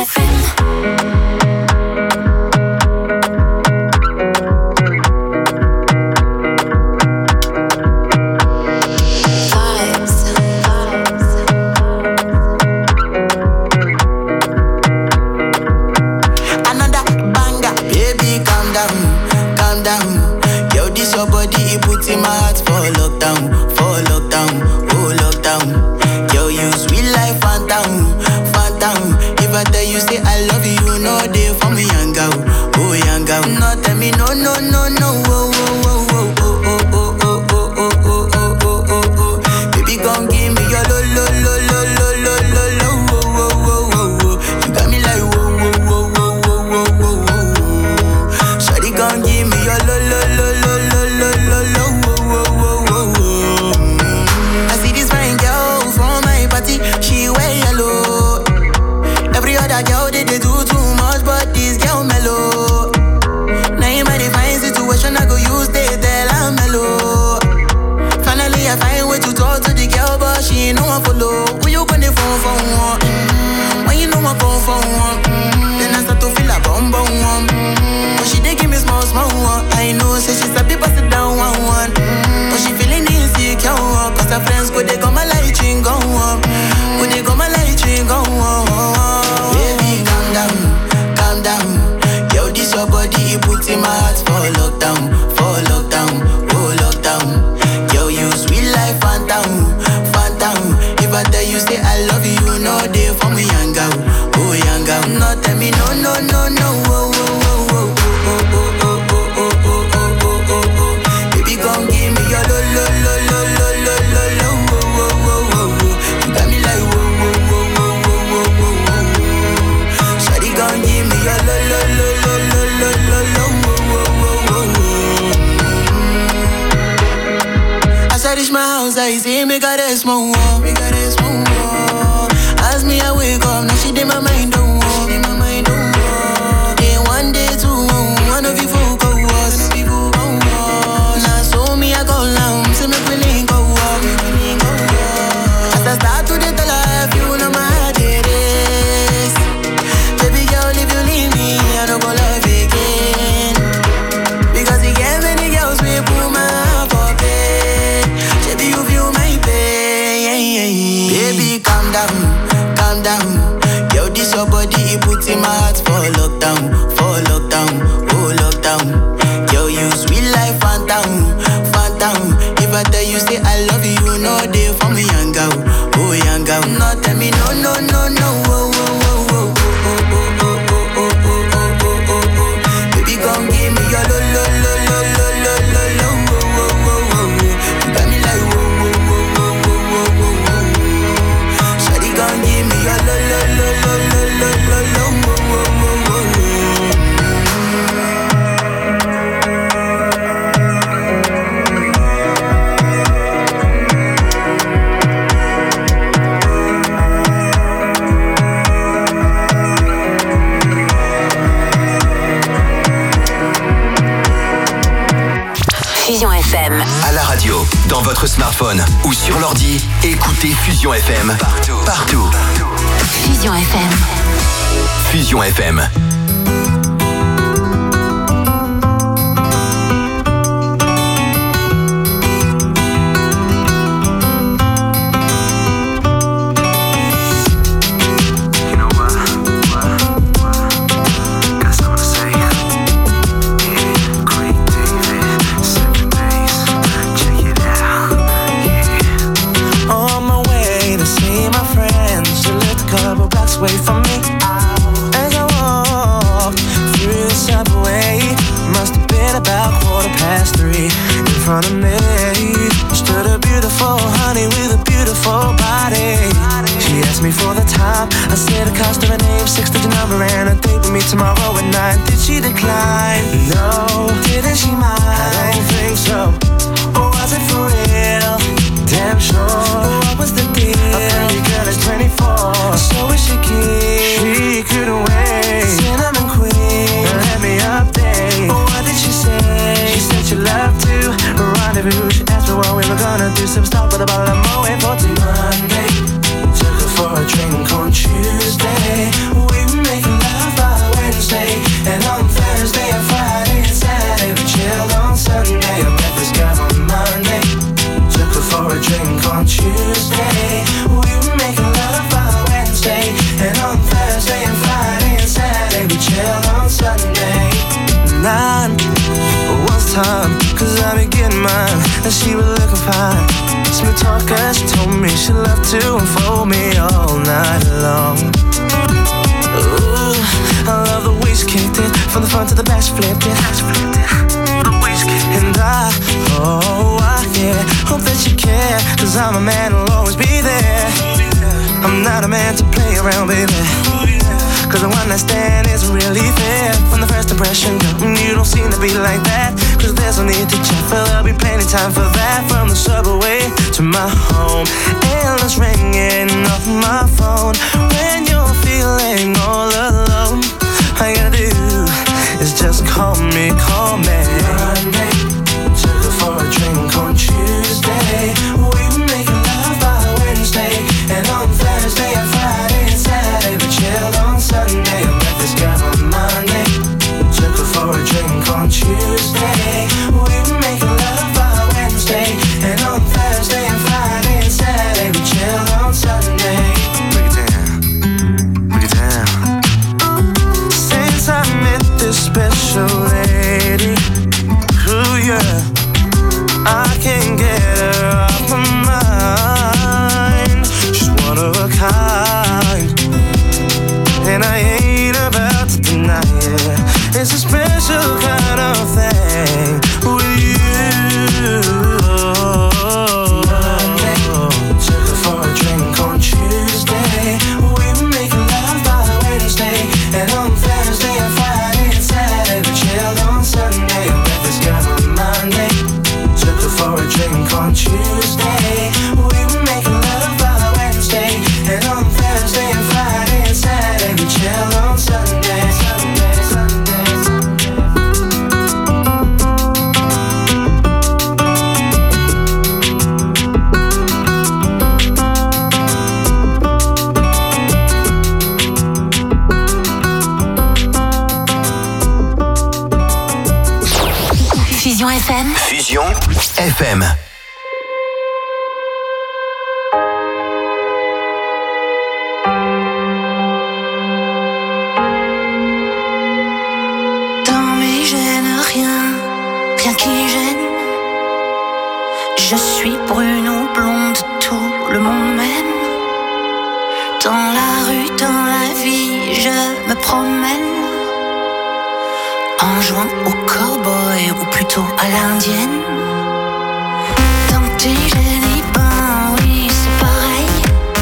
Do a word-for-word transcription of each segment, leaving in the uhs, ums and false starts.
F M. Smartphone ou sur l'ordi, écoutez Fusion F M partout. Partout. Fusion F M. Fusion F M. Away from me as I walked through the subway. Must have been about quarter past three. In front of me stood a beautiful honey with a beautiful body. She asked me for the time. I said the cost of her name, six-digit number, and a date with me tomorrow at nine. Did she decline? No. Didn't she mind? I don't think so. Or was it for real? Damn sure. What was the deal? A pretty girl is twenty-four, so is she keen? She couldn't wait. Cinnamon queen, let me update. What did she say? She said she loved to rendezvous. She asked me what we were gonna do. Some stuff, but a bottle of Moet for till Monday. Took her for a drink on Tuesday. We were making and she was looking fine. Smooth talker, she told me she loved to unfold me all night long. Ooh, I love the way she kicked it, from the front to the back she flipped it. And I, oh, I, yeah, hope that you care, cause I'm a man who'll always be there. I'm not a man to play around, baby, cause the one night stand isn't really fair. From the first impression, girl, you don't seem to be like that, cause there's no need to check, for there'll be plenty time for that. From the subway to my home, endless ringing off my phone. When you're feeling all alone, all you gotta do is just call me, call me. Monday, took her for a drink on Tuesday. We were making love by Wednesday, and on Thursday and Friday and Saturday we chilled on Sunday. I met this girl on Monday, took her for a drink on Tuesday. We were making love by Wednesday, and on Thursday and Friday and Saturday we chilled on Sunday. Break it down, break it down. Since I met this special lady, ooh yeah, I can't get her off my mind. She's one of a kind, and I ain't about to deny it. It's a special kind of thing with you. Monday, took her for a drink on Tuesday. We were making love by Wednesday, and on Thursday and Friday and Saturday we chilled on Sunday. I met this girl on Monday, took her for a drink on Tuesday. We were making love by Wednesday, and on Thursday and Friday and Saturday we chilled on Sunday. Sunday, Sunday, Fusion F M. Fusion F M. Dans mes gènes, rien, rien qui gêne. Je suis brune ou blonde, tout le monde m'aime. Dans la rue, dans la vie, je me promène. En jouant au cowboy ou plutôt à l'indienne. Dans tes gènes, eh ben oui, c'est pareil.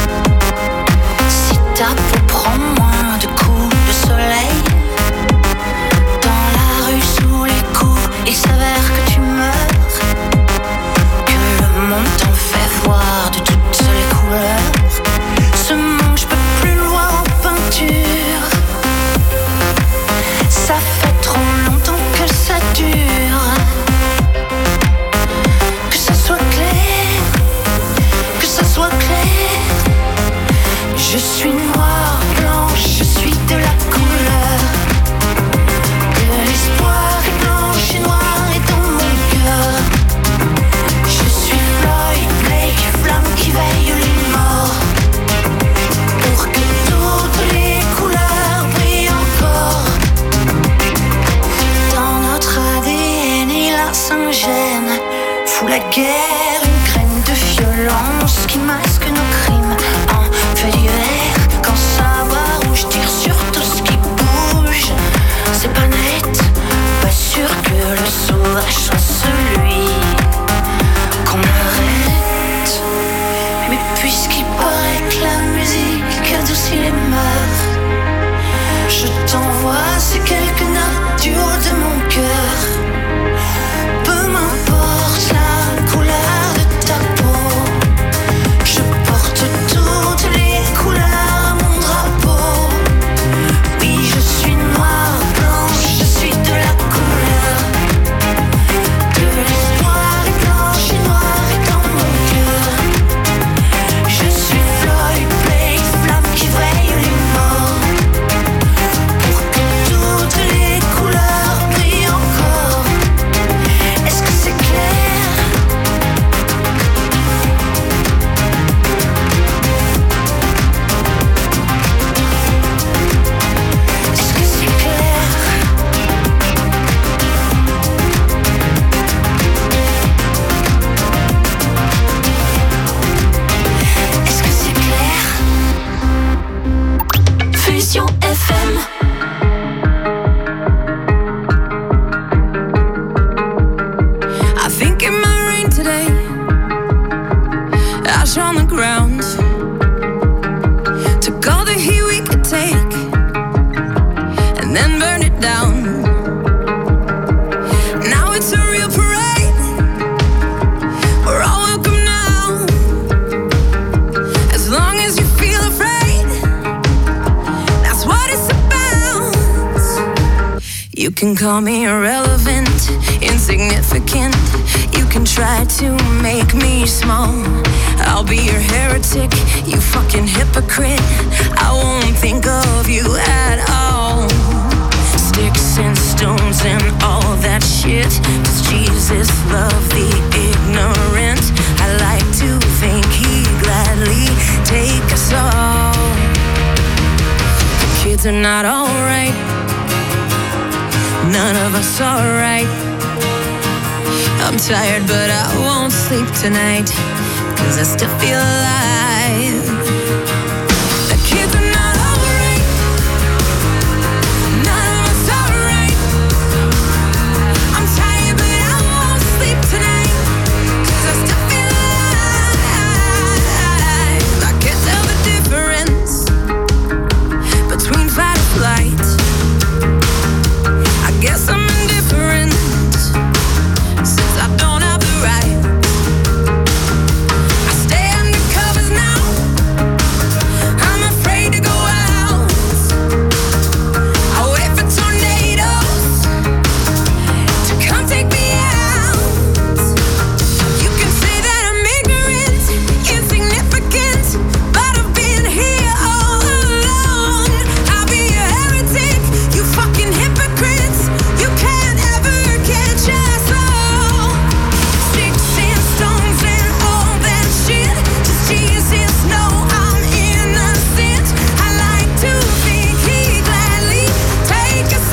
Si ta peau prend moins de coups de soleil, dans la rue sous les coups, il s'avère que tu meurs. Que le monde t'en fait voir de toutes les couleurs. Ce monde, je peux plus le voir en peinture. Ça fait trop longtemps que ça dure. Que ça soit clair, que ça soit clair. Je suis noire, blanche, je suis de la couleur. De l'espoir est blanche et noire est dans mon cœur. Je suis Floyd, Blake, flamme qui veille les morts. Pour que toutes les couleurs brillent encore. Dans notre A D N et la Saint-Gène fout la guerre, une graine de violence qui masque nos crimes en fait divers. Quand ça va rouge, tire sur tout ce qui bouge. C'est pas net, pas sûr que le sauvage soit celui qu'on arrête. Mais puisqu'il paraît que la musique adoucit les mœurs, je t'envoie ces quelques notes du haut de mon cœur. Peu m'importe la couleur M. I think it might rain today. Ash on the ground. Took all the heat we could take and then burn it down. Now it's a real parade. We're all welcome now. As long as you feel afraid, that's what it's about. You can call me irrelevant, insignificant. You can try to make me small. I'll be your heretic, you fucking hypocrite. I won't think of you at all. Sticks and stones and all that shit. Does Jesus love the ignorant? I like to think he'd gladly take us all. The kids are not alright. None of us are right. I'm tired but I won't sleep tonight, 'cause I still feel alive. The kids are not alright. None of us are right. I'm tired but I won't sleep tonight, 'cause I still feel alive. I can't tell the difference between fight or flight. I guess I'm indifferent since I don't have the right. I stay under covers now. I'm afraid to go out. I wait for tornadoes to come take me out. You can say that I'm ignorant, insignificant, but I've been here all along. I'll be a heretic, you fucking hypocrites. You can't ever catch us all. Sticks and stones and all that shit. Does Jesus know I'm innocent? I like to think he'd gladly take us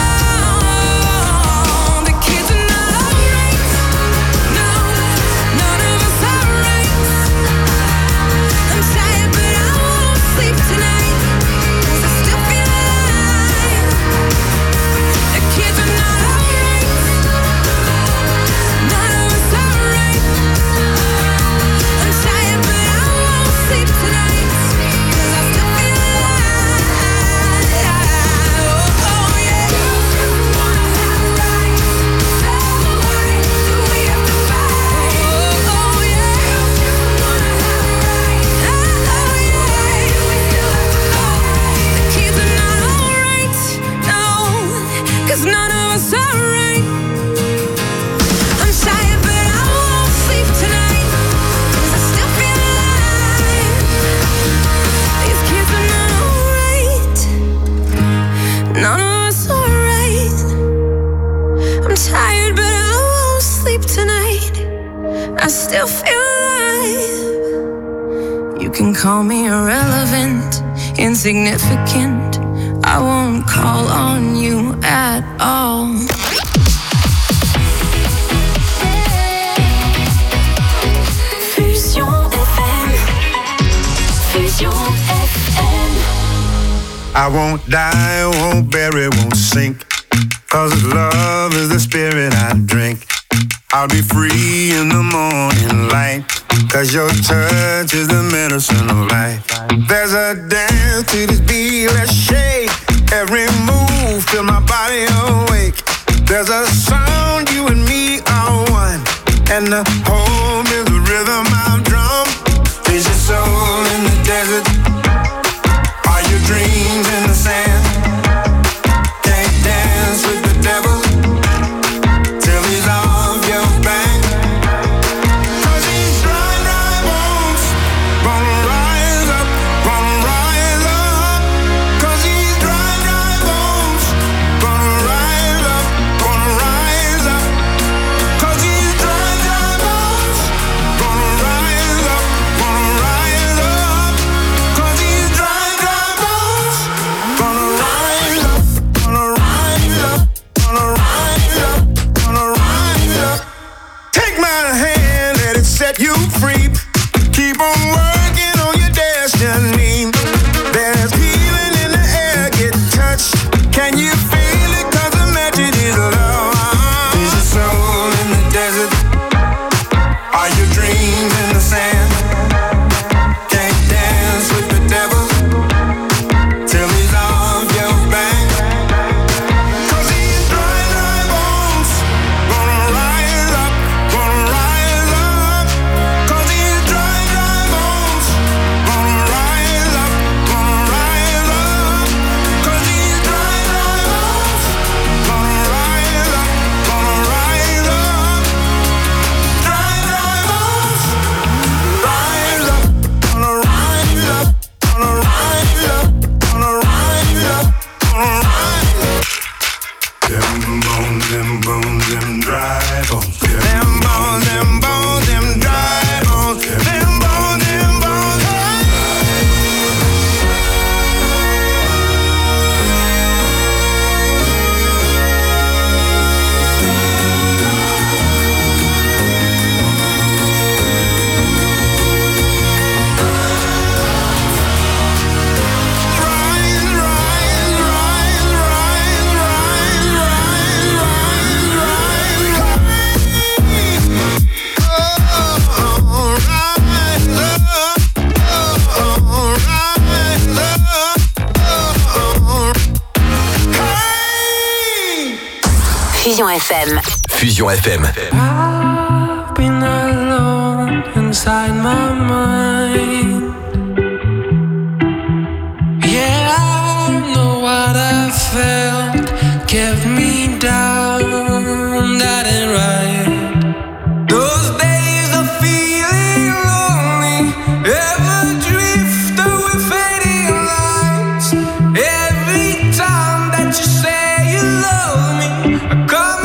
all. The kids are not alright. No, none of us are right. I'm tired but I won't sleep tonight, 'cause I still feel alive. The kids are not alright. None of us are right. I'm tired but I won't sleep tonight, 'cause I still feel alive. Oh, oh yeah. Do we have to fight? Oh, oh yeah. The kids are not alright. No, 'cause none of us are right. I'm tired but I won't sleep tonight, 'cause I still feel alive. These kids are not alright. None of us are right. I'm tired but I won't sleep tonight. I still feel alive. You can call me irrelevant, insignificant. I won't call on you at all. Fusion F M. Fusion F M. I won't die, won't bury, won't sink. 'Cause love is the spirit I drink. I'll be free in the morning light. 'Cause your touch is the medicine of life. There's a dance to this beat, let's shake. Every move, feel my body awake. There's a sound, you and me are one. And the home is the rhythm I've drum. Is your soul in the desert? Are your dreams in the sand? Can't dance with the devil till he's off your back. 'Cause these dry, dry bones gonna rise up, gonna rise up. 'Cause these dry, dry bones gonna rise up, gonna rise up. 'Cause these dry, dry bones Fusion F M. Fusion F M. I've been alone inside my mind. Yeah, I know what I felt kept me down. That ain't right. Those days of feeling lonely, ever drift away fading lines. Every time that you say you love me, I come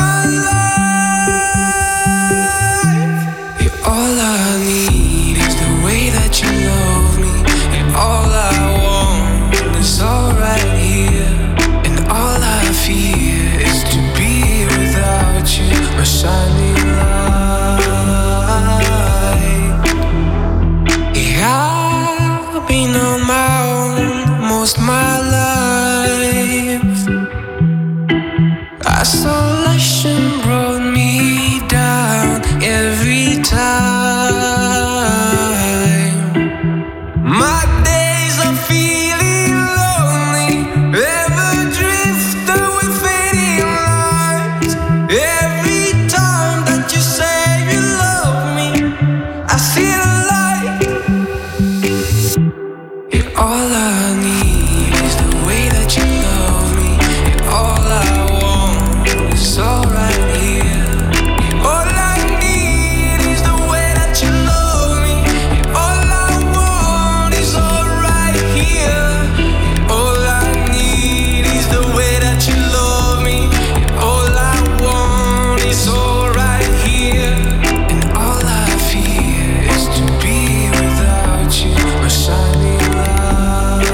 alive. Yeah, all I need is the way that you love me, and all I want is all right here, and all I fear is to be without you, my shining light. Yeah, I've been on my own most my life. Isolation brought me down every time. My days of feeling lonely, ever drift away fading lines. Every time that you say you love me, I see the light. And all I need is the way that you love me, and all I want is all right here. All I need is the way that you love me, and all I want is all right here. All I need is the way that you love me, and all I want is all right here. And all I fear is to be without you, my shining light.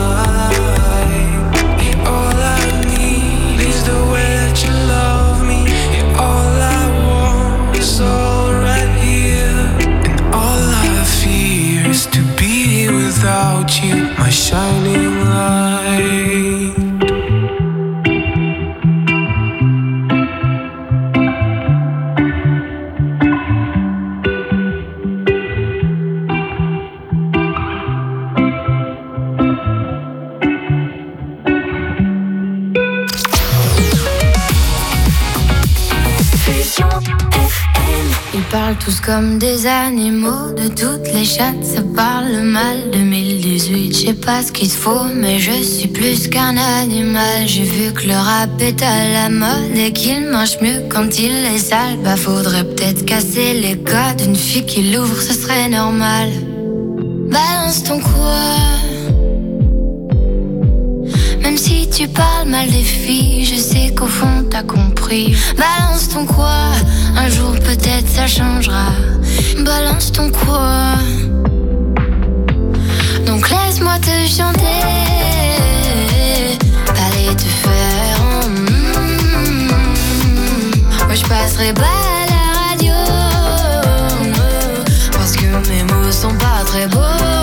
And all I need is the way that you love me, and all I want is all right here. And all I fear is to be without you, my shining light. Ils parlent tous comme des animaux, de toutes les chattes, ça parle mal. deux mille dix-huit, je sais pas ce qu'il te faut, mais je suis plus qu'un animal. J'ai vu que le rap est à la mode et qu'il mange mieux quand il est sale. Bah faudrait peut-être casser les codes, une fille qui l'ouvre, ce serait normal. Balance ton quoi. Même si tu parles mal des filles, je sais qu'au fond t'as compris. Balance ton quoi, un jour peut-être ça changera. Balance ton quoi. Donc laisse-moi te chanter, aller te faire en mm, moi je passerai pas à la radio, parce que mes mots sont pas très beaux.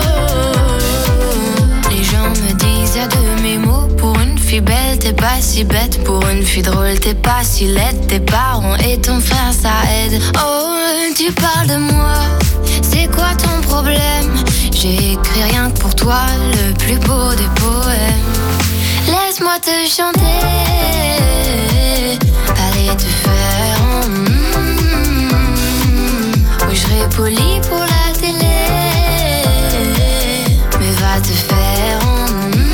Les gens me disent y'a de mes mots. Pour une fille belle t'es pas si bête, pour une fille drôle t'es pas si laide. Tes parents et ton frère ça aide. Oh tu parles de moi, c'est quoi ton problème? J'ai écrit rien que pour toi le plus beau des poèmes. Laisse-moi te chanter, aller te faire en mm, oui je serai poli pour la télé, mais va te faire en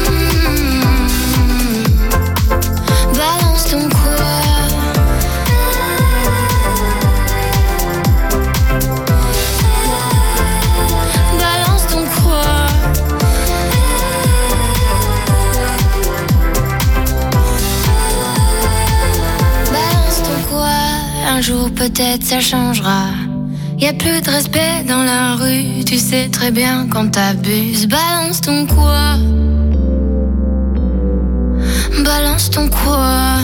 mm, balance ton quoi. Un jour peut-être ça changera. Y'a plus de respect dans la rue, tu sais très bien quand t'abuses. Balance ton quoi. Balance ton quoi.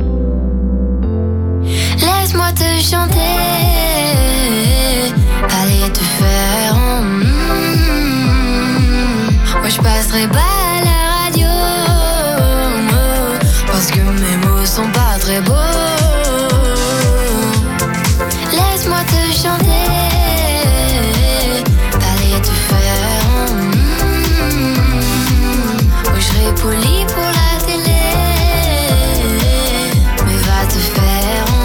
Laisse-moi te chanter, aller te faire en mm, moi je passerai pas à la radio, parce que mes mots sont pas très beaux. Laisse-moi te chanter, aller te faire en mm, oui je serai poli pour la télé, mais va te faire en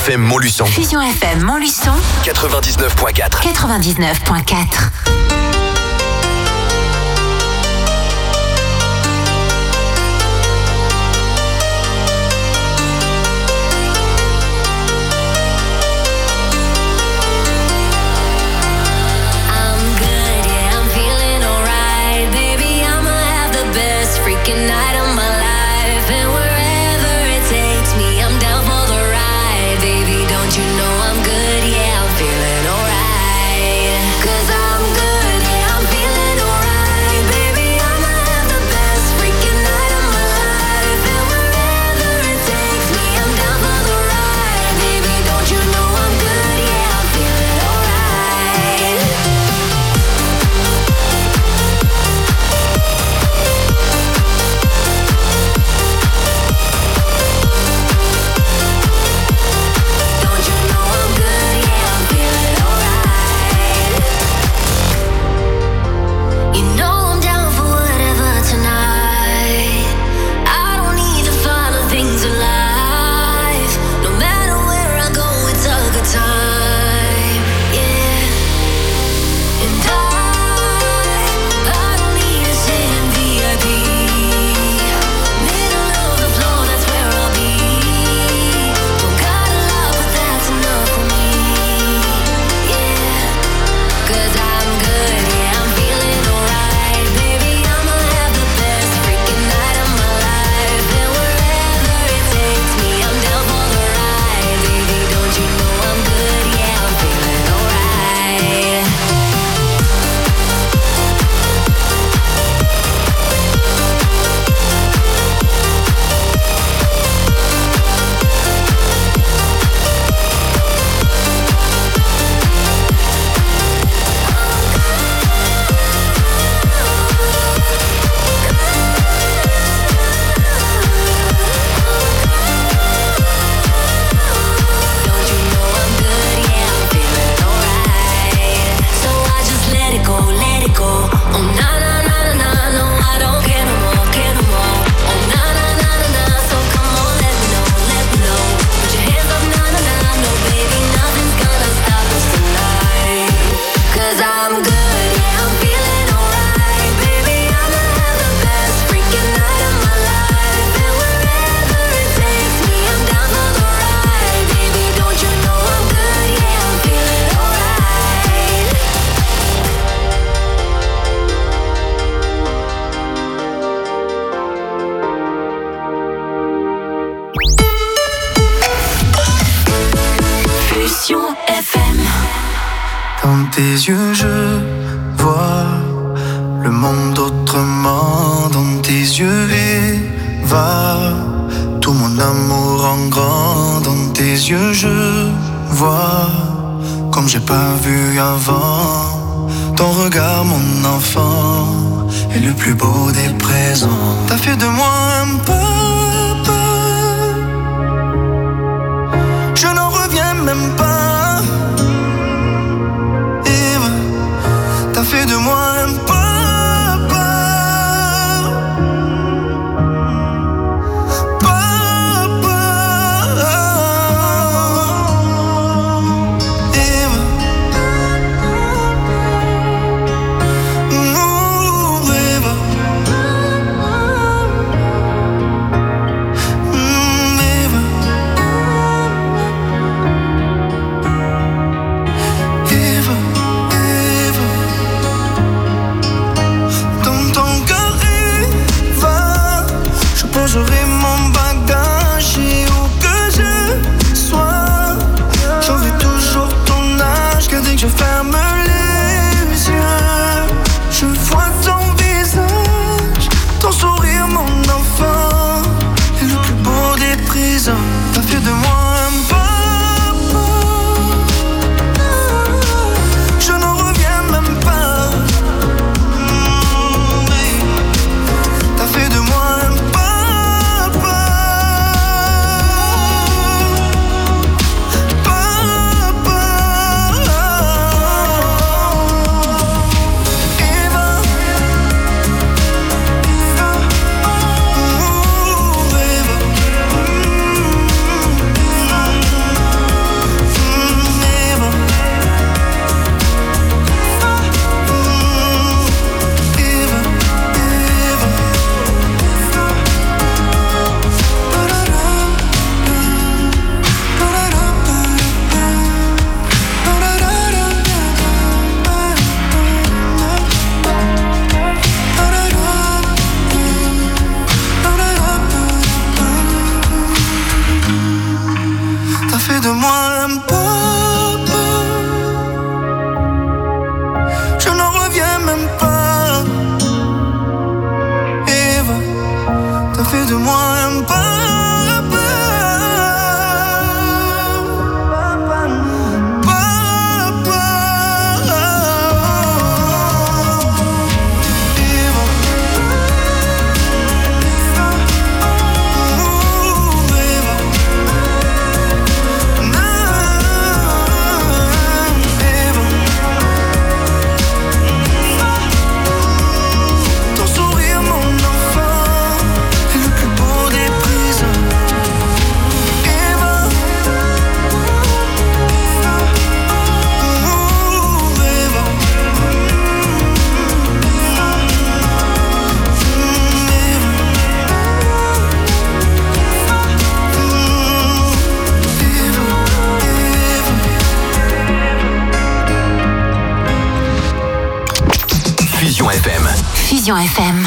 F M Montluçon. Fusion F M Montluçon. quatre-vingt-dix-neuf point quatre. quatre-vingt-dix-neuf point quatre. Night of my life, and wherever it takes me, I'm down for the ride. Baby, don't you know I'm good? Yeah, I'm feeling alright. 'Cause I'm good, yeah, I'm feeling alright. Baby, I'ma have the best freaking night of my life, and wherever it takes me, I'm down for the ride. Baby, don't you know I'm good? Yeah, I'm feeling alright. Dans tes yeux je vois le monde autrement. Dans tes yeux va tout mon amour en grand. Dans tes yeux je vois comme j'ai pas vu avant. Ton regard mon enfant est le plus beau des présents. T'as fait de moi un papa, je n'en reviens même pas. T'as fait de moi un papa, papa. Eva, oh, Eva. Fusion F M.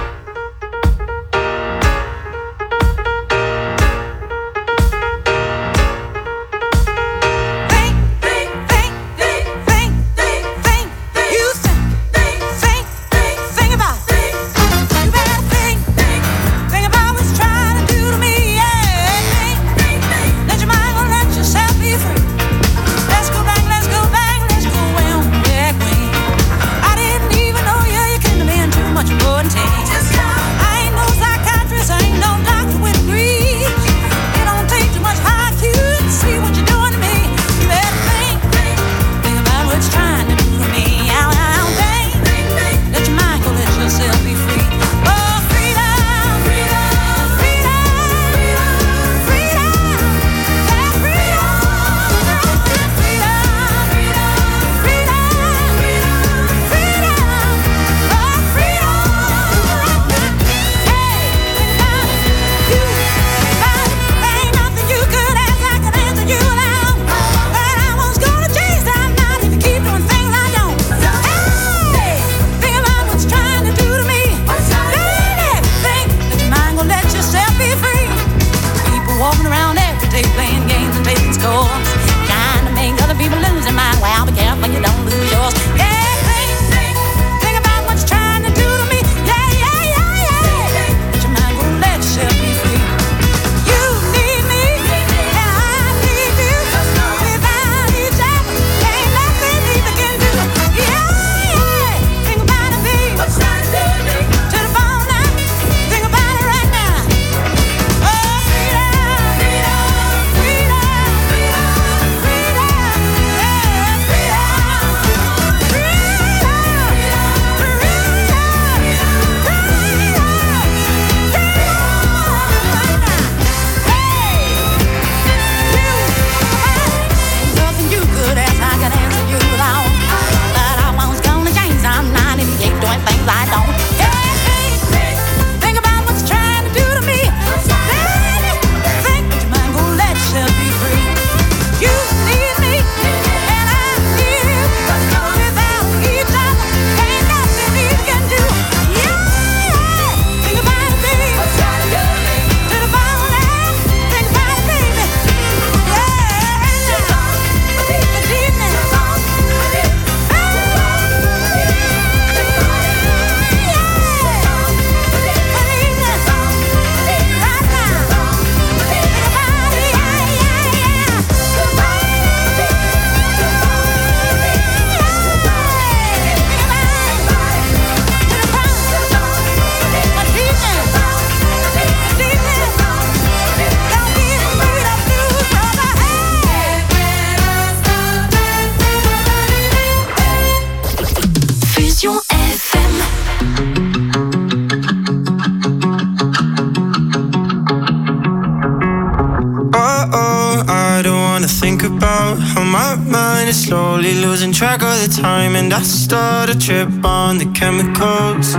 Slowly losing track of the time, and I start a trip on the chemicals.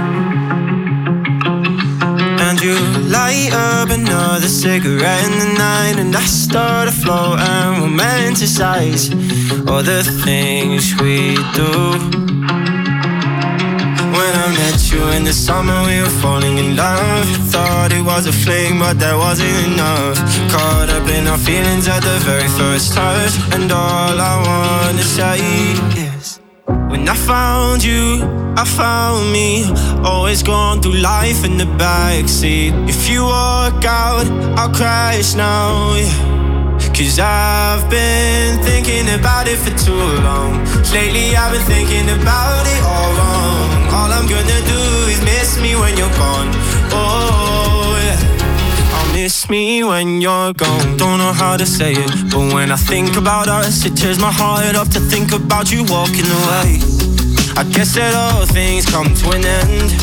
And you light up another cigarette in the night, and I start to float and romanticize all the things we do. When I met you in the summer, we were falling in love. Thought it was a fling, but that wasn't enough. Caught up in our feelings at the very first touch, and all I wanna say is, when I found you, I found me. Always going through life in the backseat. If you walk out, I'll crash now, yeah. Cause I've been thinking about it for too long. Lately I've been thinking about it all wrong. All I'm gonna do is miss me when you're gone. Oh yeah, I'll miss me when you're gone. Don't know how to say it, but when I think about us, it tears my heart up to think about you walking away. I guess that all things come to an end.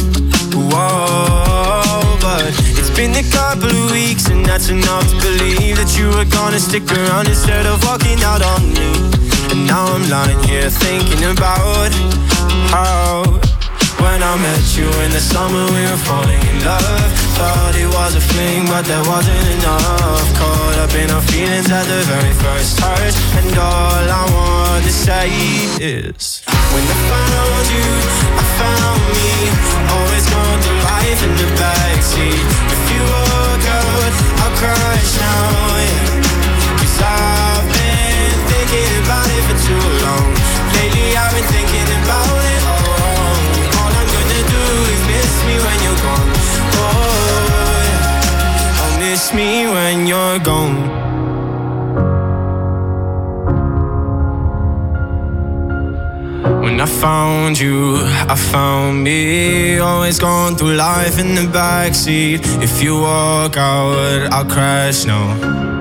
Whoa, but it's been a couple of weeks, and that's enough to believe that you were gonna stick around instead of walking out on me. And now I'm lying here thinking about how, when I met you in the summer, we were falling in love. Thought it was a fling, but that wasn't enough. Caught up in our feelings at the very first touch, and all I want to say is, when I found you, I found me. Always life in the backseat. If you walk out, I'll crash now, yeah. Cause I've been thinking about it for too long. Lately I've been thinking about it all. All I'm gonna do is miss me when you're gone. Oh, yeah. Oh, miss me when you're gone. When I found you, I found me. Always going through life in the backseat. If you walk out, I'll crash now.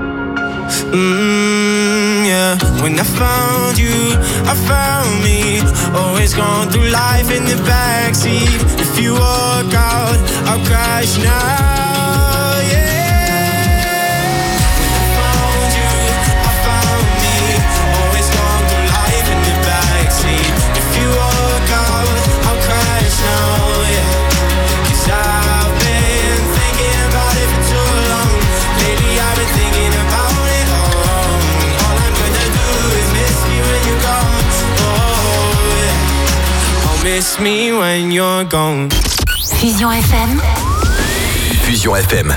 Mmm, yeah. When I found you, I found me. Always going through life in the backseat. If you walk out, I'll crash now, yeah. When I found you, I found me. Always going through life in the backseat. If you walk out, I'll crash now, yeah. Cause I've been thinking about it for too long. Lately I've been thinking about it all. All I'm gonna do is miss me when you're gone. Oh, yeah. Oh, miss me when you're gone. Fusion F M. Fusion F M.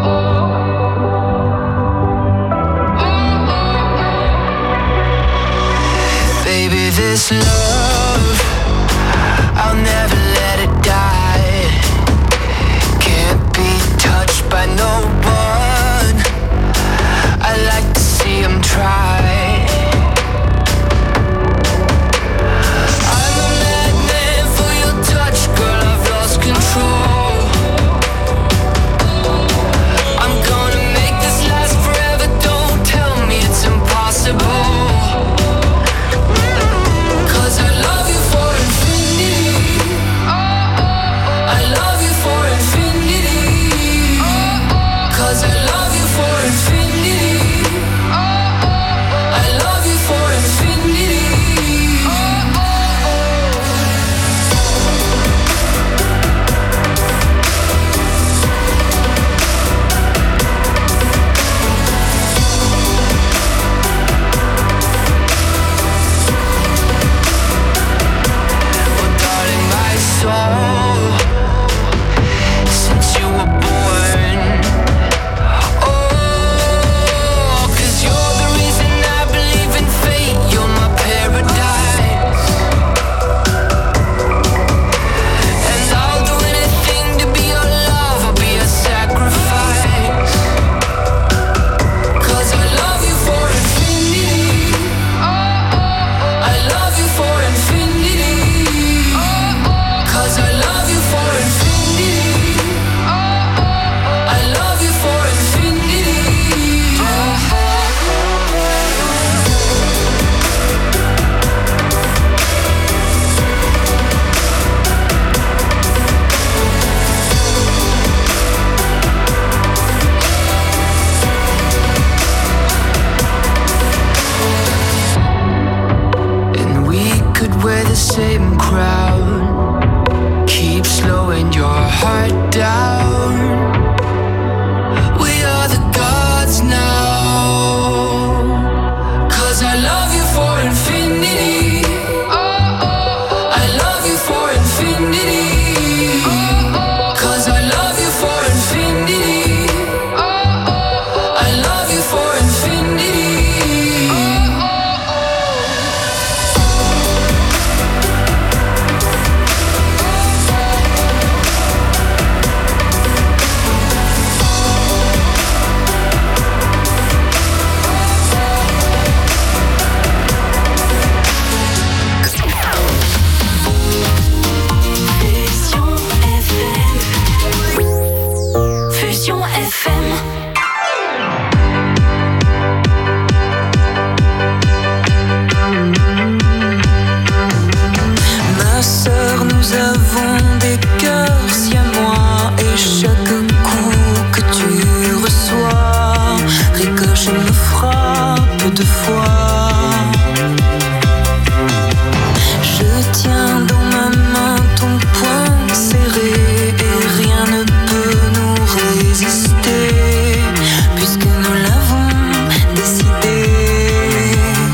Baby, this love, I'll never let it die. Can't be touched by no one. I like to see them try. I'm a madman for your touch, girl, I've lost control. I'm gonna make this last forever, don't tell me it's impossible.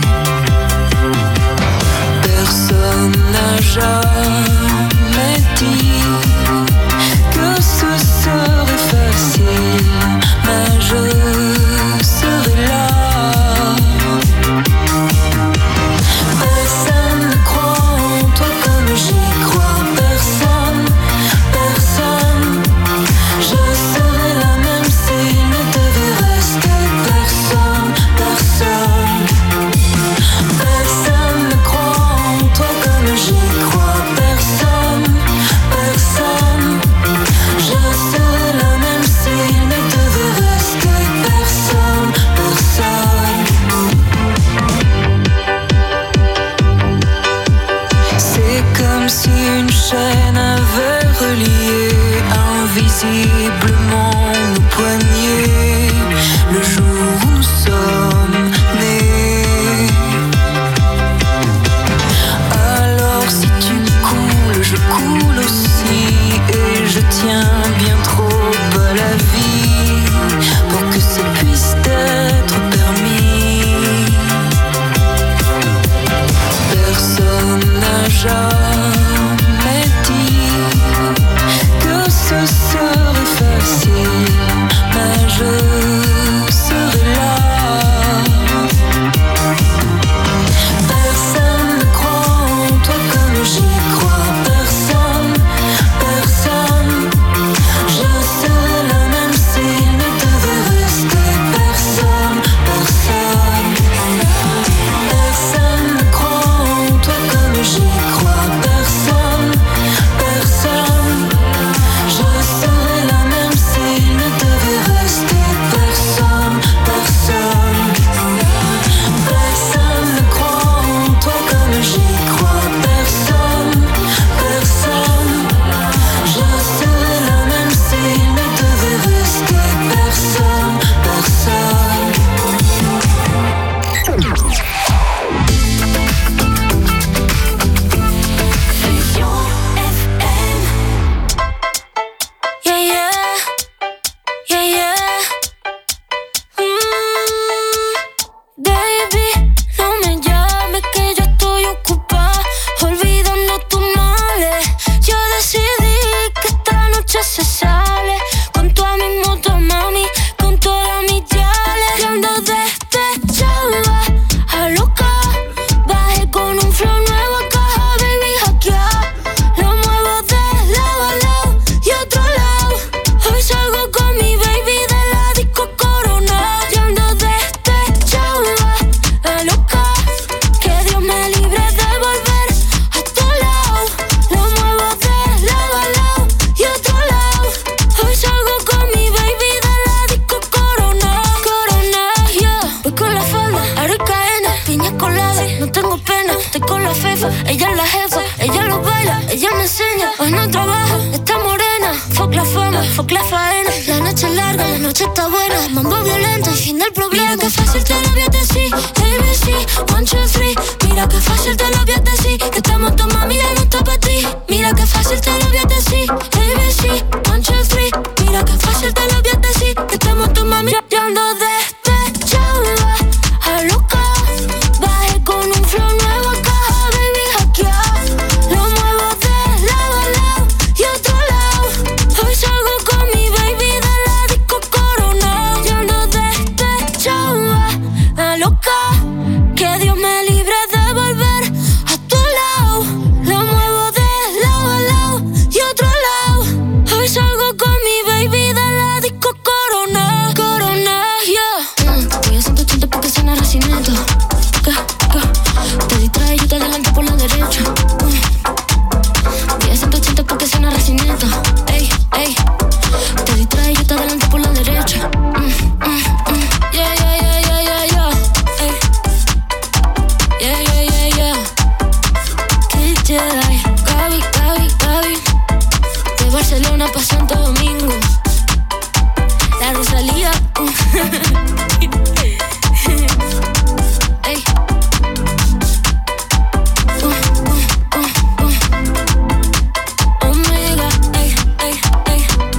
jamais dit invisiblement nos poignets le jour où nous sommes nés. Alors si tu coules, je coule aussi, et je tiens bien trop à la vie pour que ça puisse être permis. Personne n'a jamais dit que ce serait facile, mais je serai là. Personne ne croit en toi comme j'y crois. Personne, personne. Je serai là même s'il ne devait rester personne, personne. Personne ne croit en toi comme j'y crois. Personne, personne. Je serai là même s'il ne devait rester personne, personne. Personne ne croit en toi comme j'y crois. Personne, personne. Je serai là même s'il ne devait rester personne, personne. Fusion F M. Yeah, yeah. Yeah, yeah. Mm, baby, no me llames que yo estoy ocupada, olvidando tus males. Yo decidí que esta noche se sale con toda mi moto, mami, con toda mi yale. Yo ando despechada, a loca, bajé con un flow nuevo a caja, baby, hackeada. Lo muevo de lado a lado y otro lado. Hoy salgo con mi baby de la disco Corona. Yo ando despechada, a loca, que Dios me libre de volver a tu lado. Lo muevo de lado a lado y otro lado. Hoy salgo con mi baby de la disco Corona. Corona, yeah. Voy con la falda, aro y cadena, piña colada, no tengo pena. Estoy con la fefa, ella es la jefa, ella lo baila, ella me enseña. Hoy no trabaja, está morena. Fuck la fama, fuck la faena. La noche es larga, la noche está buena. Mambo violento y fin del problema. Mira que fácil te lo voy a decir, A B C, one, two, three. Mira que fácil te lo voy a decir, que estamos tu mami y no está pa' ti. Mira que fácil te lo voy a decir, A B C, one, two, three. Mira que fácil te lo voy a decir, que estamos tu mami. Yo ando despechada, a loca, bajé con un flow nuevo a caja, baby, hackeada. Lo muevo de lado a lado y otro lado. Hoy salgo con mi baby de la disco Corona. Yo ando despechada, a loca, que Dios me libre de volver a tu lado. Lo muevo de lado a lado y otro lado. Hoy salgo con mi baby de la disco Corona. Corona, yeah. Mm, voy a ciento ochenta porque suena racimiento. ¿Qué? ¿Qué? Te distraes, yo te adelanto por la derecha. Mm. Voy a ciento ochenta porque suena racimiento. Ey, ey. Te distraes, yo te adelanto por la derecha. Mm, mm, mm. Yeah, yeah, yeah, yeah, yeah, yeah. Ey. Yeah, yeah, yeah, yeah. Kid Jedi, Gaby, Gaby, Gaby. De Barcelona pa' Santo Domingo. La Rosalía. uh. Ey. Uh, uh, uh, uh. Omega, ey, ey, ey.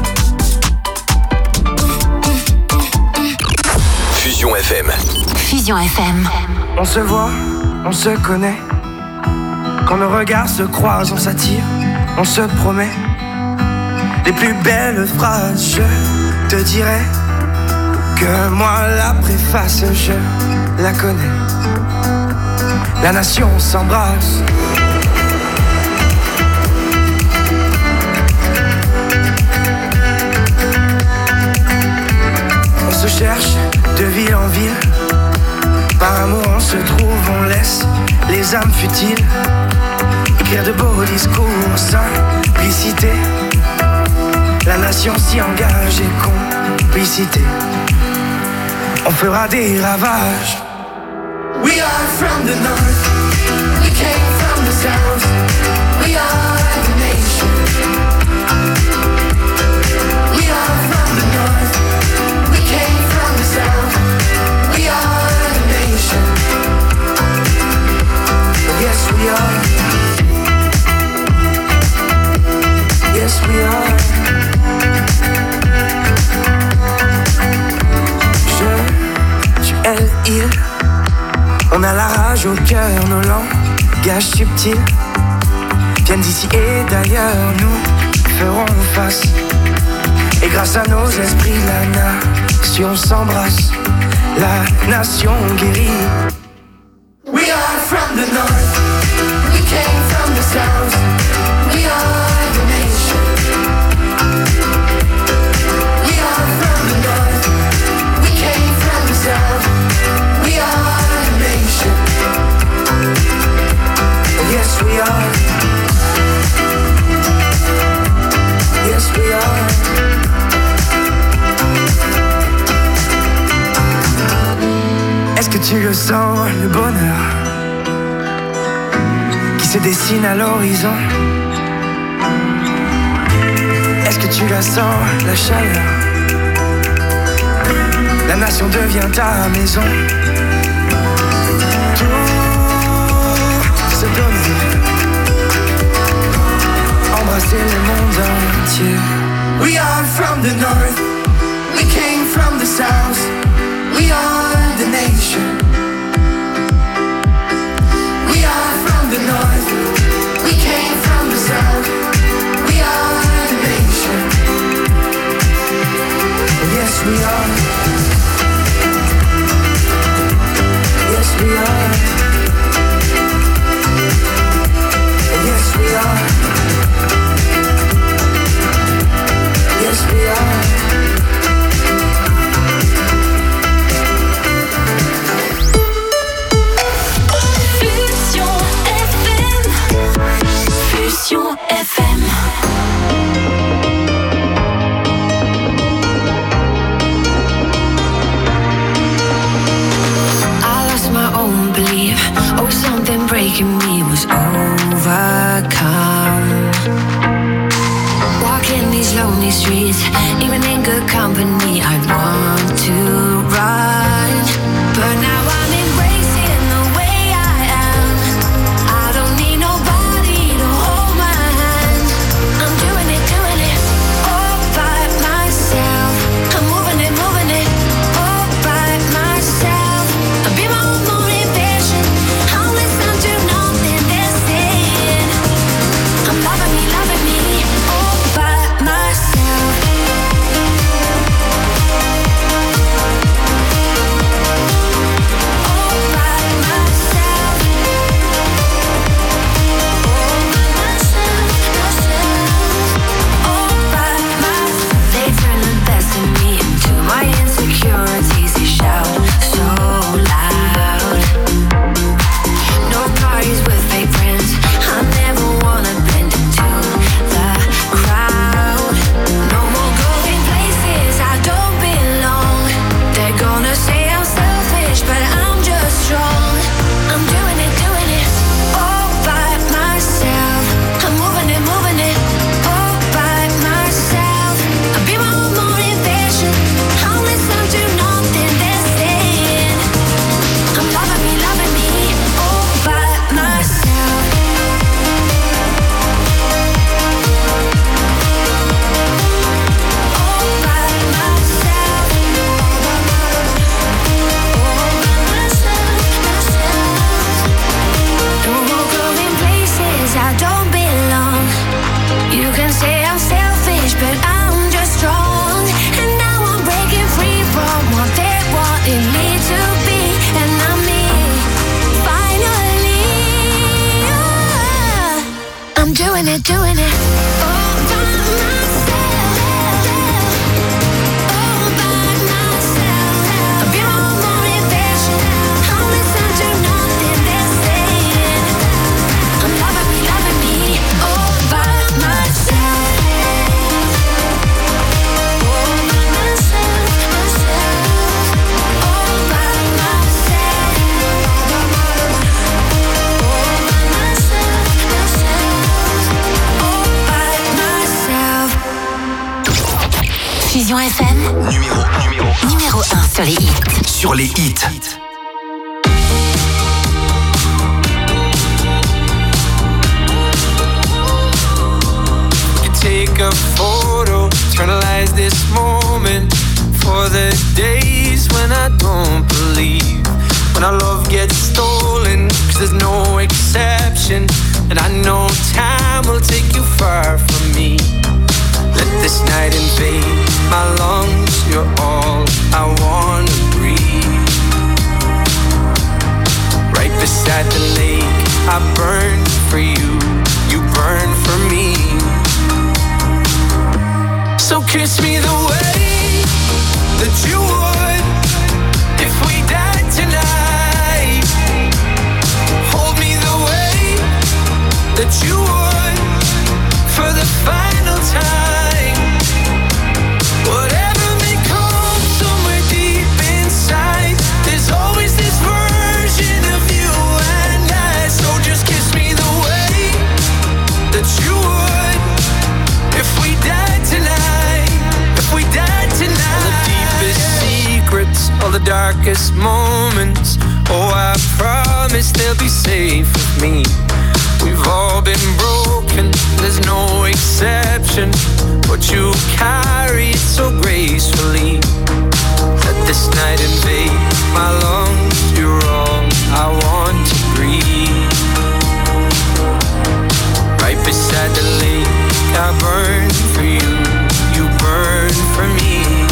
Uh, uh, uh, uh. Fusion F M. Fusion F M. On se voit, on se connaît. Quand nos regards se croisent, on s'attire, on se promet. Les plus belles phrases, je te dirai que moi la préface, je la connais. La nation s'embrasse. On se cherche de ville en ville. Par amour on se trouve, on laisse les âmes futiles écrire de beaux discours, simplicité. La nation s'y engage et complicité. On fera des ravages. We are from the north, we came from the south. We are the nation. We Messages au cœur, nos langages subtils viennent d'ici et d'ailleurs, nous ferons face. Et grâce à nos esprits, la nation s'embrasse, la nation guérit. We are from the north, we came from the south, we are the nation. We are from the north, we came from the south, we are the nation. Yes we are, yes we are. Est-ce que tu le sens, le bonheur qui se dessine à l'horizon? Est-ce que tu la sens, la chaleur? La nation devient ta maison. Tout se donne, embrasser le monde entier. We are from the north, we came from the south, we are the nation. We are from the north, we came from the south, we are the nation. Yes we are, yes we are, yes we are, yes we are. F M. I lost my own belief. Oh, something breaking me was overcome. Walking these lonely streets, even in good company, I want to run. But now I'm embracing the way I am. I don't need nobody to hold my hand. I'm doing it, doing it all by myself. I'm moving it, moving it all by myself. I'll be my own motivation. I'll listen to nothing they're saying. I'm loving me, loving me all by myself. All by myself. All by myself. They turn the best in me into my insecurities. They shout so loud. No parties with fake friends. I never wanna blend into the crowd. No more going places I don't belong. They're gonna say I'm selfish, but I'm just strong. I'm doing it, doing it all by myself. I'm moving it, moving it all by myself. I'll be my own motivation. I'll listen to nothing they're saying. I'm loving me, loving me all by myself. All by myself. All by myself, myself. No more going places I don't belong. You can say I'm selfish, but I'm just strong. And now I'm breaking free from what they wanted me to be. And I'm me, finally. Yeah. I'm doing it, doing it all by myself. All by myself. I'll be my own motivation. I'll listen to nothing they're saying. I'm loving me, loving me all by myself. All by myself, myself. All by myself. All by myself, myself. All by myself. Fusion F M, Numéro, numéro numéro un sur les hits. sur les hits. Take a photo, eternalize this moment for the days when I don't believe, when our love gets stolen, for you, you burn for me. So kiss me the way that you would if we died tonight. Hold me the way that you would for the final time. Whatever may come somewhere deep inside, there's always this version of you and I. So just kiss me the way that you would if we died tonight. If we died tonight. All the deepest secrets, all the darkest moments, oh, I promise they'll be safe with me. We've all been broken, there's no exception, but you carry it so gracefully. Let this night invade my lungs, you're all I want to breathe. Right beside the lake, I burn for you, you burn for me.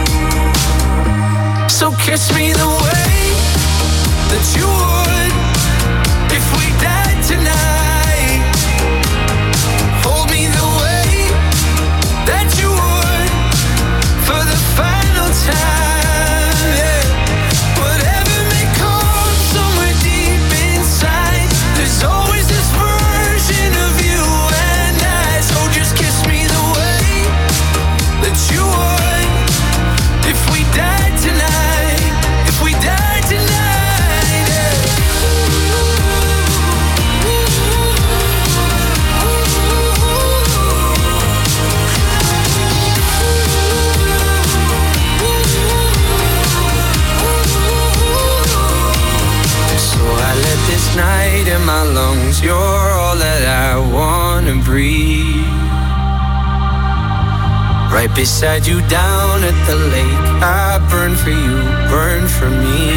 So kiss me the way that you would if we died tonight. Hold me the way that you would for the final time, yeah. Whatever may come somewhere deep inside, there's always this version of you and I. So just kiss me the way that you would if we died tonight. If we died tonight, yeah. So I let this night in my lungs, you're all that I wanna breathe. Right beside you down at the lake, I burn for you, burn for me.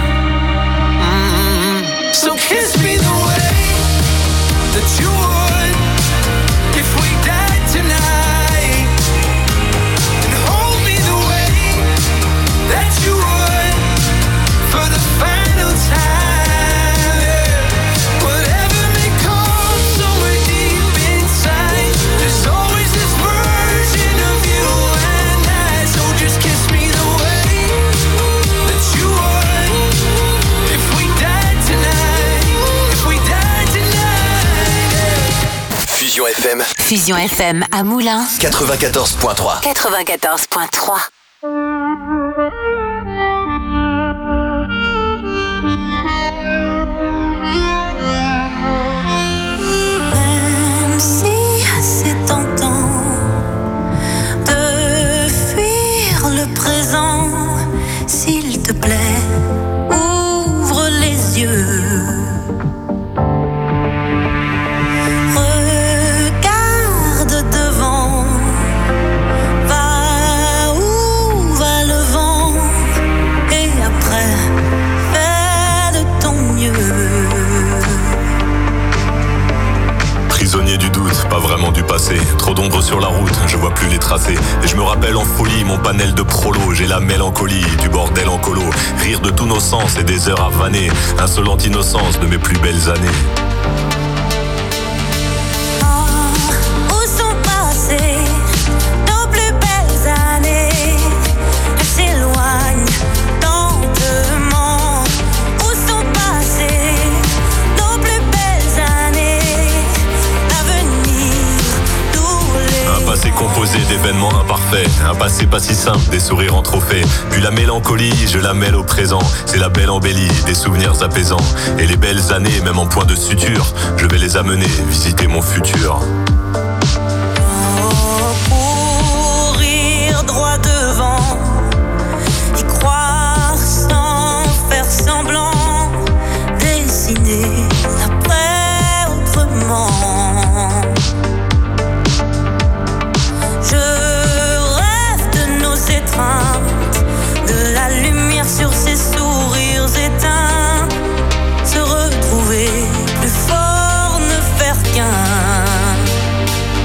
Mm-hmm. So kiss me the way that you would if we died tonight, and hold me the way that you would for the final time, yeah. Whatever may come somewhere deep inside, there's always this version of you and I. So just kiss me the way that you would if we died tonight. If we died tonight, yeah. Fusion F M. Fusion F M à Moulins. quatre-vingt-quatorze point trois. quatre-vingt-quatorze point trois. Même si c'est tentant de fuir le présent, s'il te plaît, ouvre les yeux. Regarde devant, va où va le vent, et après, fais de ton mieux. Prisonnier du doute, pas vraiment du passé. Trop d'ombre sur la route, je vois plus les tracés. Et je me rappelle en folie mon panel de prolo. J'ai la mélancolie du bordel en colo. Rire de tous nos sens et des heures à vanner. Insolente innocence de mes plus belles années. Où sont passées nos plus belles années? Elles s'éloignent lentement. Où sont passées nos plus belles années? L'avenir, tous les Un passé composé d'événements imparfaits. Un passé pas si simple, des sourires en trophée. Puis la mélancolie, je la mêle au présent. C'est la belle embellie, des souvenirs apaisants. Et les belles années, même en point de suture, je vais les amener visiter mon futur. courir droit devant, y croire sans faire semblant, dessiner après autrement. Je rêve de nos étreintes, de la lumière sur ces sourires éteints, se retrouver plus fort, ne faire qu'un.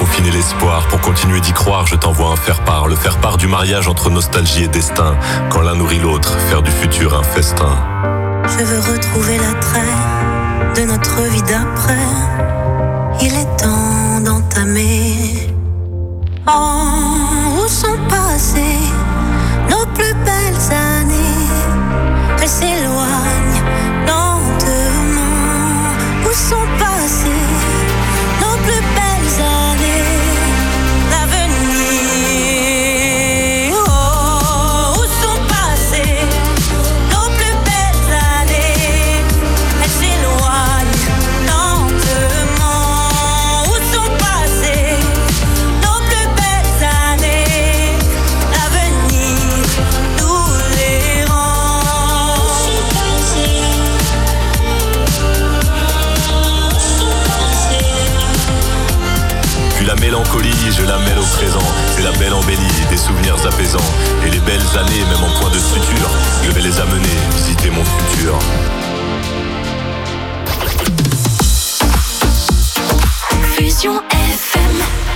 confiner l'espoir. Pour continuer d'y croire, je t'envoie un faire-part. Le faire-part du mariage entre nostalgie et destin. Quand l'un nourrit l'autre, faire du futur un festin. Je veux retrouver l'attrait de notre vie d'après. Il est temps d'entamer. Oh, où sont passées nos plus belles années? Elles s'éloignent lentement. Où sont passées nos plus belles années? L'avenir. Oh, où sont passées nos plus belles années? Elles s'éloignent lentement. Où sont passées nos plus belles années? L'avenir nous les rend. Puis la mélancolie, je la mêle au présent. C'est la belle embellie, des souvenirs apaisants. Et les belles années, même en point de suture, je vais les amener visiter mon futur. Fusion F M.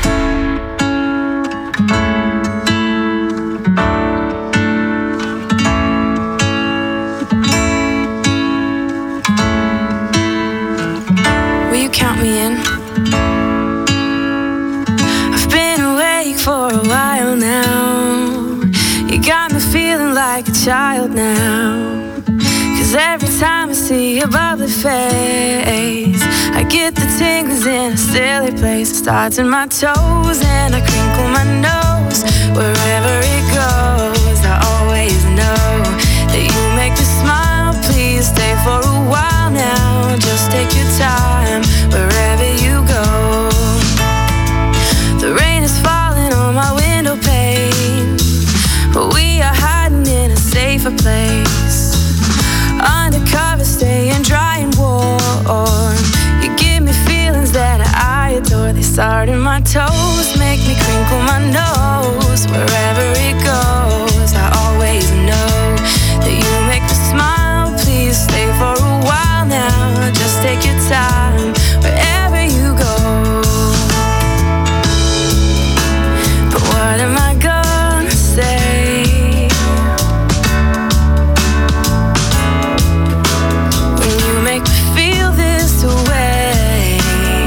Will you count me in? I've been awake for a while now. You got me feeling like a child now. Cause every time I see your bubbly face, I get the tingles in a silly place. It starts in my toes and I crinkle my nose. Wherever it goes, I always know that you make me smile. Please stay for a while now. Just take your time wherever you go. The rain is falling on my window pane, but we are hiding in a safer place. Undercover, staying dry and warm. You give me feelings that I adore. They start in my toes, make me crinkle my nose. Wherever it goes, I always know that you make me smile. Please stay for a while now. Just take your time wherever you go. But what am I gonna say when you make me feel this way?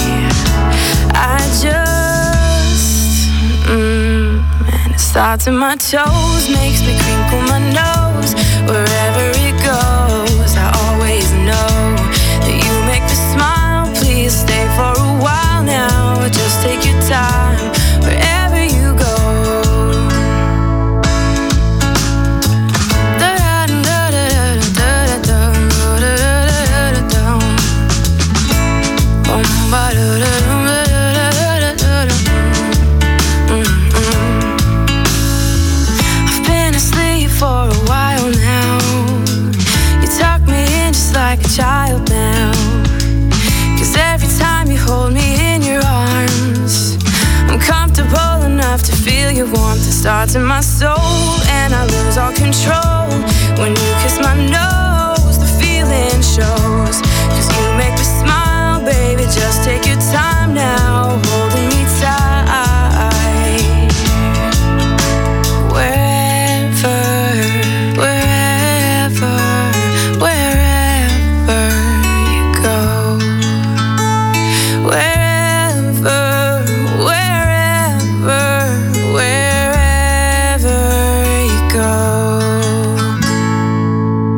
I just, mm, and it starts in my toes, makes me crinkle my nose. Wherever it goes, I always know that you make me smile. Please stay for a while now. Just take your time wherever you go. I've been asleep for a while now. You tuck me in just like a child now. Cause every time you hold me in your arms, I'm comfortable enough to feel your warmth. It starts in my soul and I lose all control when you